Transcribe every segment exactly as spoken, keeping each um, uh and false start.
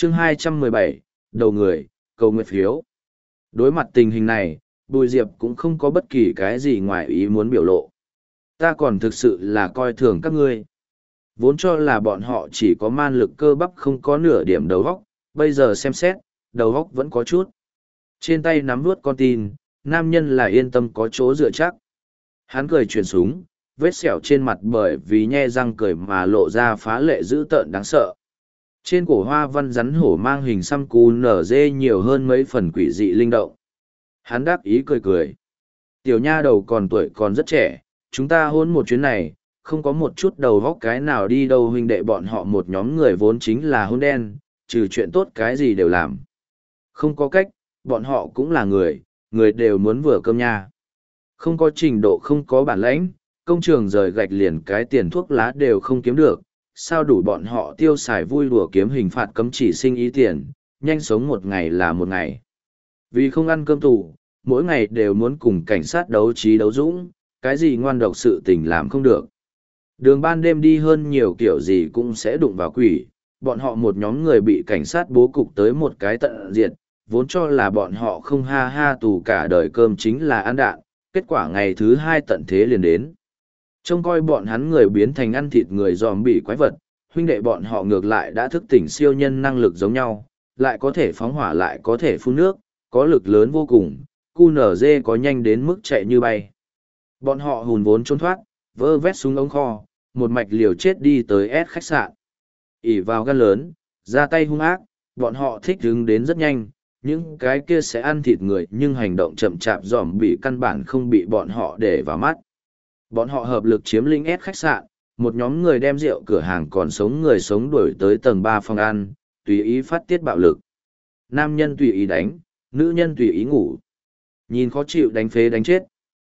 chương hai trăm mười bảy, đầu người, cầu nguyện phiếu. Đối mặt tình hình này, Bùi Diệp cũng không có bất kỳ cái gì ngoài ý muốn biểu lộ. Ta còn thực sự là coi thường các ngươi. Vốn cho là bọn họ chỉ có man lực cơ bắp không có nửa điểm đầu góc, bây giờ xem xét, đầu góc vẫn có chút. Trên tay nắm vuốt con tin, nam nhân là yên tâm có chỗ dựa chắc. Hắn cười chuyển súng, vết sẹo trên mặt bởi vì nhe răng cười mà lộ ra phá lệ dữ tợn đáng sợ. Trên cổ hoa văn rắn hổ mang hình xăm cù nở dê nhiều hơn mấy phần quỷ dị linh động. Hắn đáp ý cười cười. Tiểu nha đầu còn tuổi còn rất trẻ, chúng ta hôn một chuyến này, không có một chút đầu góc cái nào đi đâu huynh đệ bọn họ một nhóm người vốn chính là hôn đen, trừ chuyện tốt cái gì đều làm. Không có cách, bọn họ cũng là người, người đều muốn vừa cơm nha. Không có trình độ không có bản lãnh, công trường rời gạch liền cái tiền thuốc lá đều không kiếm được, sao đủ bọn họ tiêu xài vui đùa kiếm hình phạt cấm chỉ sinh ý tiền, nhanh sống một ngày là một ngày. Vì không ăn cơm tù, mỗi ngày đều muốn cùng cảnh sát đấu trí đấu dũng, cái gì ngoan độc sự tình làm không được. Đường ban đêm đi hơn nhiều kiểu gì cũng sẽ đụng vào quỷ, bọn họ một nhóm người bị cảnh sát bố cục tới một cái tận diệt, vốn cho là bọn họ không ha ha tù cả đời cơm chính là ăn đạn, kết quả ngày thứ hai tận thế liền đến. Trông coi bọn hắn người biến thành ăn thịt người dòm bị quái vật, huynh đệ bọn họ ngược lại đã thức tỉnh siêu nhân năng lực giống nhau, lại có thể phóng hỏa lại có thể phun nước, có lực lớn vô cùng, cu nở dê có nhanh đến mức chạy như bay. Bọn họ hùn vốn trốn thoát, vơ vét xuống ống kho, một mạch liều chết đi tới S khách sạn. ỉ vào gan lớn, ra tay hung ác, bọn họ thích hứng đến rất nhanh, những cái kia sẽ ăn thịt người nhưng hành động chậm chạp dòm bị căn bản không bị bọn họ để vào mắt. Bọn họ hợp lực chiếm lĩnh S khách sạn, một nhóm người đem rượu cửa hàng còn sống người sống đuổi tới tầng ba phòng ăn, tùy ý phát tiết bạo lực. Nam nhân tùy ý đánh, nữ nhân tùy ý ngủ. Nhìn khó chịu đánh phế đánh chết.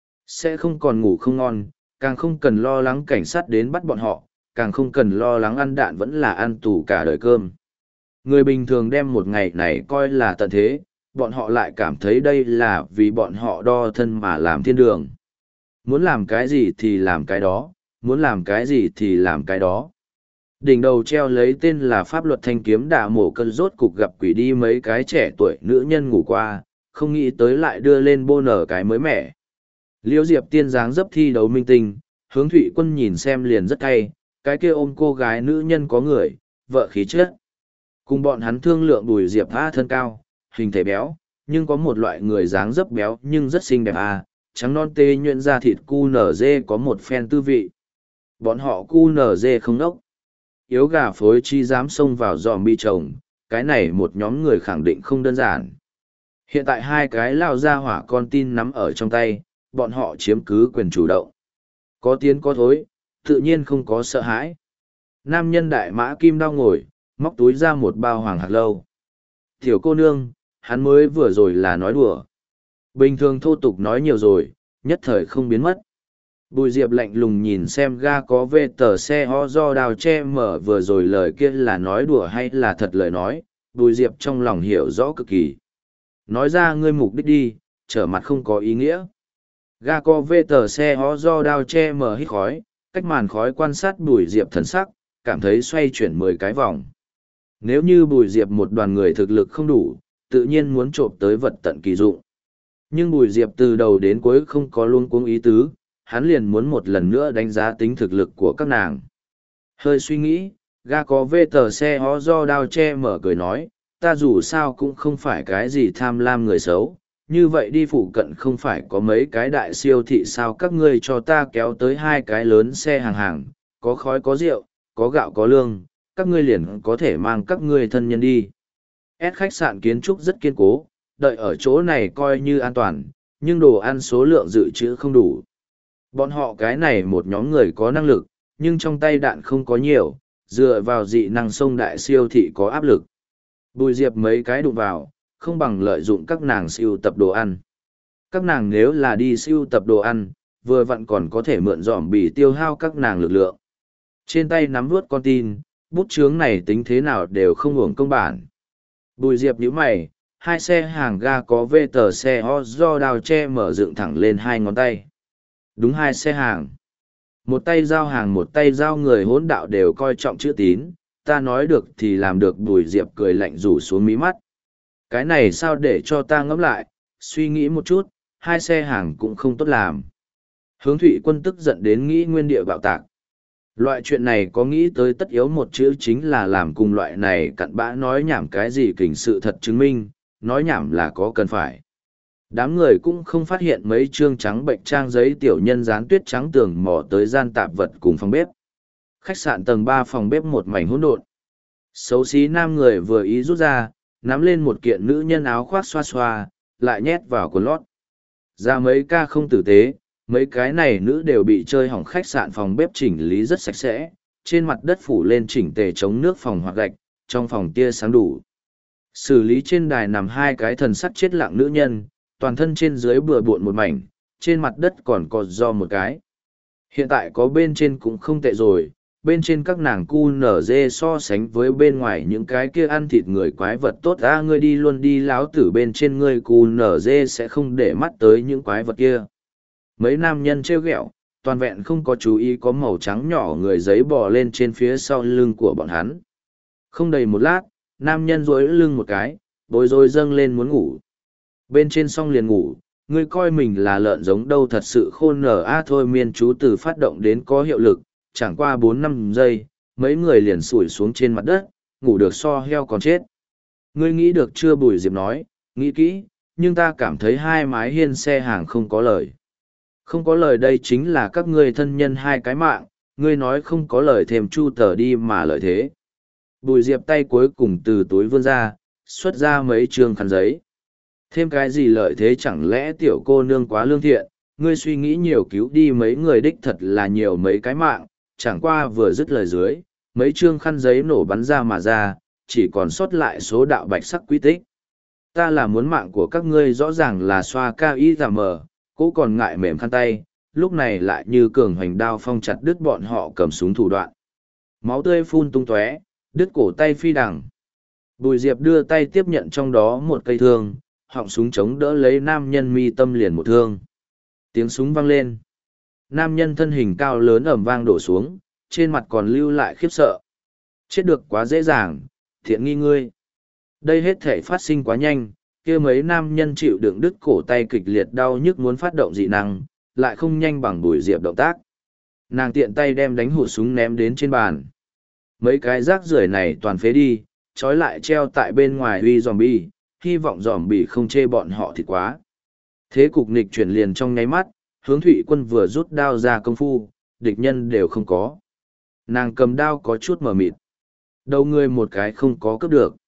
Sẽ không còn ngủ không ngon, càng không cần lo lắng cảnh sát đến bắt bọn họ, càng không cần lo lắng ăn đạn vẫn là ăn tù cả đời cơm. Người bình thường đem một ngày này coi là tận thế, bọn họ lại cảm thấy đây là vì bọn họ đo thân mà làm thiên đường. Muốn làm cái gì thì làm cái đó, muốn làm cái gì thì làm cái đó. Đỉnh đầu treo lấy tên là pháp luật thanh kiếm đả mổ cân rốt cục gặp quỷ đi mấy cái trẻ tuổi nữ nhân ngủ qua, không nghĩ tới lại đưa lên bô nở cái mới mẻ. Liễu Diệp tiên dáng dấp thi đấu minh tinh, hướng Thụy Quân nhìn xem liền rất cay, cái kia ôm cô gái nữ nhân có người, vợ khí chất. Cùng bọn hắn thương lượng Bùi Diệp tha thân cao, hình thể béo, nhưng có một loại người dáng dấp béo nhưng rất xinh đẹp à, trắng non tê nhuyễn da thịt cu nở dê có một phen tư vị. Bọn họ cu nở dê không đốc. Yếu gà phối chi dám xông vào dòm bi chồng, cái này một nhóm người khẳng định không đơn giản. Hiện tại hai cái lao ra hỏa con tin nắm ở trong tay, bọn họ chiếm cứ quyền chủ động. Có tiến có thối, tự nhiên không có sợ hãi. Nam nhân đại mã kim đao ngồi, móc túi ra một bao hoàng hạt lâu. Tiểu cô nương, hắn mới vừa rồi là nói đùa. Bình thường thô tục nói nhiều rồi, nhất thời không biến mất. Bùi Diệp lạnh lùng nhìn xem ga có vê tờ xe ho do đào che mở vừa rồi lời kia là nói đùa hay là thật lời nói, Bùi Diệp trong lòng hiểu rõ cực kỳ. Nói ra ngươi mục đích đi, trở mặt không có ý nghĩa. Ga có vê tờ xe ho do đào che mở hít khói, cách màn khói quan sát Bùi Diệp thần sắc, cảm thấy xoay chuyển mười cái vòng. Nếu như Bùi Diệp một đoàn người thực lực không đủ, tự nhiên muốn trộm tới vật tận kỳ dụng. Nhưng Bùi Diệp từ đầu đến cuối không có luôn cuống ý tứ, hắn liền muốn một lần nữa đánh giá tính thực lực của các nàng. Hơi suy nghĩ, ga có vê tờ xe ho do đao che mở cười nói, ta dù sao cũng không phải cái gì tham lam người xấu, như vậy đi phụ cận không phải có mấy cái đại siêu thị sao các ngươi cho ta kéo tới hai cái lớn xe hàng hàng, có khói có rượu, có gạo có lương, các ngươi liền có thể mang các ngươi thân nhân đi. S khách sạn kiến trúc rất kiên cố, đợi ở chỗ này coi như an toàn, nhưng đồ ăn số lượng dự trữ không đủ. Bọn họ cái này một nhóm người có năng lực, nhưng trong tay đạn không có nhiều, dựa vào dị năng sông đại siêu thị có áp lực. Bùi Diệp mấy cái đụng vào, không bằng lợi dụng các nàng siêu tập đồ ăn. Các nàng nếu là đi siêu tập đồ ăn, vừa vặn còn có thể mượn dòm bì tiêu hao các nàng lực lượng. Trên tay nắm vuốt con tin, bút chướng này tính thế nào đều không hưởng công bản. Bùi Diệp nhíu mày, hai xe hàng ga có vê tờ xe ho do đào che mở dựng thẳng lên hai ngón tay. Đúng hai xe hàng. Một tay giao hàng một tay giao người hỗn đạo đều coi trọng chữ tín, ta nói được thì làm được. Bùi Diệp cười lạnh rủ xuống mí mắt. Cái này sao để cho ta ngẫm lại, suy nghĩ một chút, hai xe hàng cũng không tốt làm. Hướng Thụy Quân tức giận đến nghĩ nguyên địa bạo tạc. Loại chuyện này có nghĩ tới tất yếu một chữ chính là làm cùng loại này cặn bã nói nhảm cái gì kình sự thật chứng minh, nói nhảm là có cần phải. Đám người cũng không phát hiện mấy trương trắng bệnh trang giấy tiểu nhân dán tuyết trắng tường mò tới gian tạp vật cùng phòng bếp. Khách sạn tầng ba phòng bếp một mảnh hỗn độn. Xấu xí nam người vừa ý rút ra, nắm lên một kiện nữ nhân áo khoác xoa xoa, lại nhét vào quần lót. Ra mấy ca không tử tế, mấy cái này nữ đều bị chơi hỏng. Khách sạn phòng bếp chỉnh lý rất sạch sẽ, trên mặt đất phủ lên chỉnh tề chống nước phòng hoặc gạch, trong phòng tia sáng đủ. Xử lý trên đài nằm hai cái thần sắt chết lặng nữ nhân, toàn thân trên dưới bừa bộn một mảnh, trên mặt đất còn có do một cái. Hiện tại có bên trên cũng không tệ rồi, bên trên các nàng cu nở dê so sánh với bên ngoài những cái kia ăn thịt người quái vật tốt ra. Ngươi đi luôn đi, láo tử, bên trên ngươi cu nở dê sẽ không để mắt tới những quái vật kia. Mấy nam nhân trêu ghẹo, toàn vẹn không có chú ý có màu trắng nhỏ người giấy bò lên trên phía sau lưng của bọn hắn. Không đầy một lát, nam nhân duỗi lưng một cái, bối rối dâng lên muốn ngủ. Bên trên xong liền ngủ, ngươi coi mình là lợn giống đâu, thật sự khôn nở a. Thôi miên chú từ phát động đến có hiệu lực, chẳng qua bốn năm giây, mấy người liền sủi xuống trên mặt đất, ngủ được so heo còn chết. Ngươi nghĩ được chưa? Bùi Diệp nói, nghĩ kỹ, nhưng ta cảm thấy hai mái hiên xe hàng không có lời. Không có lời đây chính là các ngươi thân nhân hai cái mạng, ngươi nói không có lời thêm chu tờ đi mà lợi thế. Bùi Diệp tay cuối cùng từ túi vươn ra, xuất ra mấy trường khăn giấy. Thêm cái gì lợi thế, chẳng lẽ tiểu cô nương quá lương thiện, ngươi suy nghĩ nhiều, cứu đi mấy người đích thật là nhiều mấy cái mạng, chẳng qua vừa dứt lời dưới, mấy chương khăn giấy nổ bắn ra mà ra, chỉ còn sót lại số đạo bạch sắc quy tích. Ta là muốn mạng của các ngươi, rõ ràng là xoa cao y giả mờ, cố còn ngại mềm khăn tay, lúc này lại như cường hoành đao phong chặt đứt bọn họ cầm súng thủ đoạn. Máu tươi phun tung tóe, đứt cổ tay phi đằng. Bùi Diệp đưa tay tiếp nhận trong đó một cây thương, họng súng chống đỡ lấy nam nhân mi tâm liền một thương. Tiếng súng vang lên. Nam nhân thân hình cao lớn ẩm vang đổ xuống, trên mặt còn lưu lại khiếp sợ. Chết được quá dễ dàng, thiện nghi ngươi. Đây hết thể phát sinh quá nhanh, kia mấy nam nhân chịu đựng đứt cổ tay kịch liệt đau nhức muốn phát động dị năng, lại không nhanh bằng Bùi Diệp động tác. Nàng tiện tay đem đánh hụt súng ném đến trên bàn. Mấy cái rác rưởi này toàn phế đi, trói lại treo tại bên ngoài uy zombie, hy vọng zombie không chê bọn họ thì quá. Thế cục nghịch chuyển liền trong nháy mắt, Hướng Thụy Quân vừa rút đao ra công phu, địch nhân đều không có. Nàng cầm đao có chút mờ mịt. Đầu người một cái không có cướp được.